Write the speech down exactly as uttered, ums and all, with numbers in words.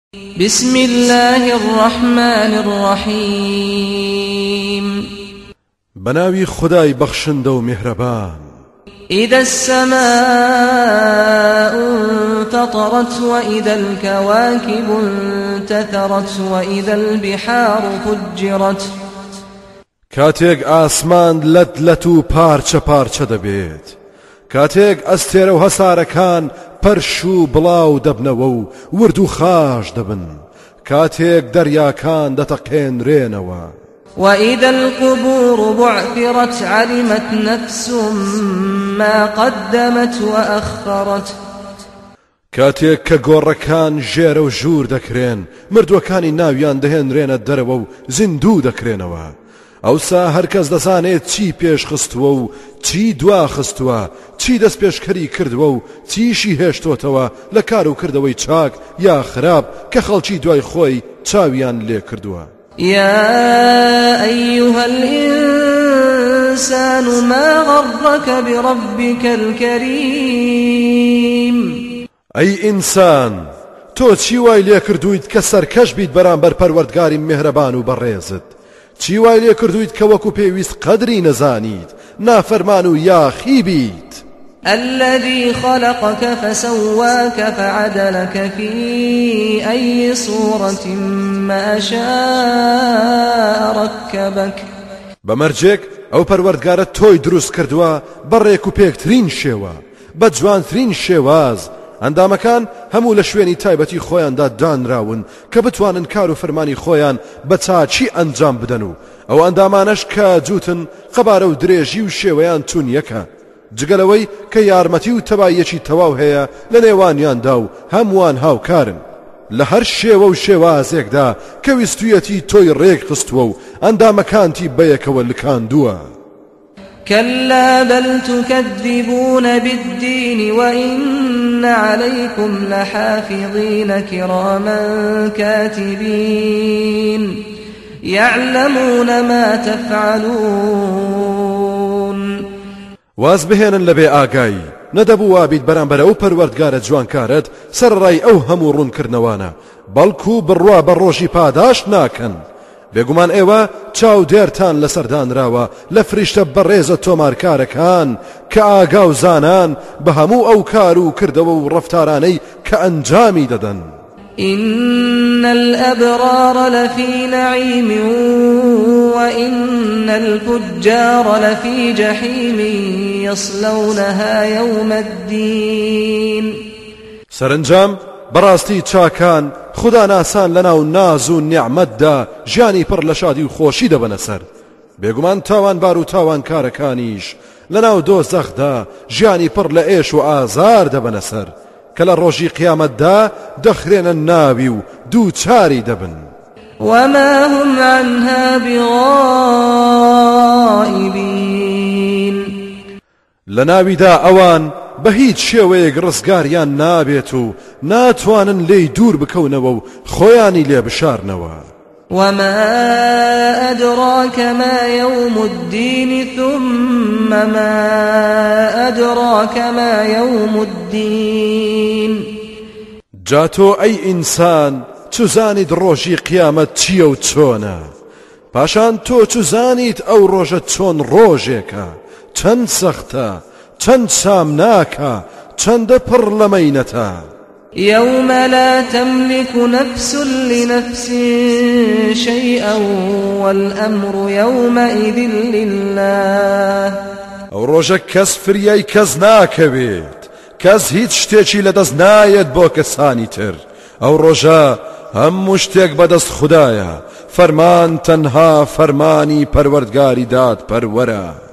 بسم الله الرحمن الرحيم بناوي خداي بخشند و مهربان. إذا السماء انفطرت وإذا الكواكب انتثرت وإذا البحار فجرت. كاتيك آسمان لت لتو پارچە پارچە دەبێت. كاتيك ئەستێرە و هەسارەکان پەرش و بڵاو دەبنەوە و ورد و خاش دەبن. كاتيك دەریاکان دەتەقێنرێنەوە. وإذا القبور بعثرت علمت نفس ما قدمت وأخرت. كاتيك كگۆڕەکان ژێرە و ژوور دەکرێن، مردووەکانی ناویان دەهێنرێنە دەرەوە و زیندوو دەکرێنەوە. ئەوسا هەرکەس دەزانێت چی پێش خستووە و چی دوا خستووە، چی دەست پێشکەری کردووە و چیشی هێشتۆتەوە لە کار و کردەوەی چاک یا خراپ کە خەڵکی دوای خۆی چاویان لێ کردووە. يا أيها الإنسان ما غرك بربك الكريم. أي إنسان تو چی وای لێ کردویت کە سەرکەش بیت بەرامبەر پەروەردگاری میهرەبان و بەڕێزت؟ چی وای لێ کردویت کە وەکو پێویست قەدری نەزانیت، نافەرمان و یاخی بیت؟ الذي خلقك فسواك فعدلك في أي صورة ما شاء ركبك. بمرجك أو پروردگارت توي دروست کردوا بڕێک و پێکترین شێوە، بە جوانترین شێواز. ئەندامەکان هەموو لە شوێنی تایبەتی خۆیاندا دانراون کە بتوانن کار و فەرمانی خۆیان بە چاچی ئەنجام بدەن و ئەو ئەندامانەش کە جوتن قەبارە و درێژی و شێوەیان چون یەکە، جگەلەوەی کە یارمەتی و تەبایەکی تەواو هەیە لە نێوانیاندا و هەمووان هاوکارن. لە هەر شێوە و شێوازێکدا کە ویستویەتی تۆی ڕێک خستووە و ئەندامەکانتی بەیەکەوە لکاندووە. كلا بل تكذبون بالدين وإن عليكم لحافظين كراما كاتبين يعلمون ما تفعلون. واز بهێنن لەبێ ئاگایی، نەدەبوو بیت بەرامبەر ئەو پەروەردگارە جوانکارت سەرڕای ئەو هەموو ڕوونکردنەوانە، بەڵکو بڕوا بە ڕۆژی پاداش ناکەن. بێگومان ئێوە چاو دێرتان لەسەردانراوە لە فریشتە بەڕێزە تۆمارکارەکان کە ئاگا و زانان بە هەموو ئەو کار و کردەوە و ڕەفتارانەی کە ئەنجامی دەدەن. إن الأبرار لفي نعيم وإن الفجار لفي جحيم يصلونها يوم الدين. سرنجام بەڕاستی چاکان خدا ناسان لەناو ناز و نیعمەتدا ژیانی پڕ لە شادی و خۆشی دەبەنە سەر. بێگومان تاوانبار و تاوانکارەکانیش لەناو دۆزەخدا ژیانی پڕ لە ئێش و ئازار دەبەنە سەر کە لە ڕۆژی قیامەتدا دەخرێنە ناوی و دووچاری دەبن. وما هم عنها بغائبين. لە ناویدا ئەوان بە هیچ شێوەیەک ڕزگاریان نابێت و ناتوانن لێی دوور بکەونەوە و خۆیانی لێ بشارنەوە. وما أدراك ما يوم الدين ثم ما أدراك ما يوم الدين. جاتۆ ئەی ئینسان چوزانیت ڕۆژی قیامەت چییە و چۆنە؟ پاشان تۆ چوزانیت ئەو ڕۆژە چۆن ڕۆژێکە، چەند سەختە، چەند سامناکە، چەندە پڕ لە مەینەتە. يوم لا تملك نفس لنفس شيئا والأمر يومئذ لله. ئەو ڕۆژە کەس فریای کەس ناکەوێت، کەس هیچ شتێکی لەدەست نایەت بۆ کەسانی تر. ئەو ڕۆژە هەموو شتێک بەدەست خوددایە، فەرمان تەنها فەرمانی پەروەردگاری داد پەروەرە.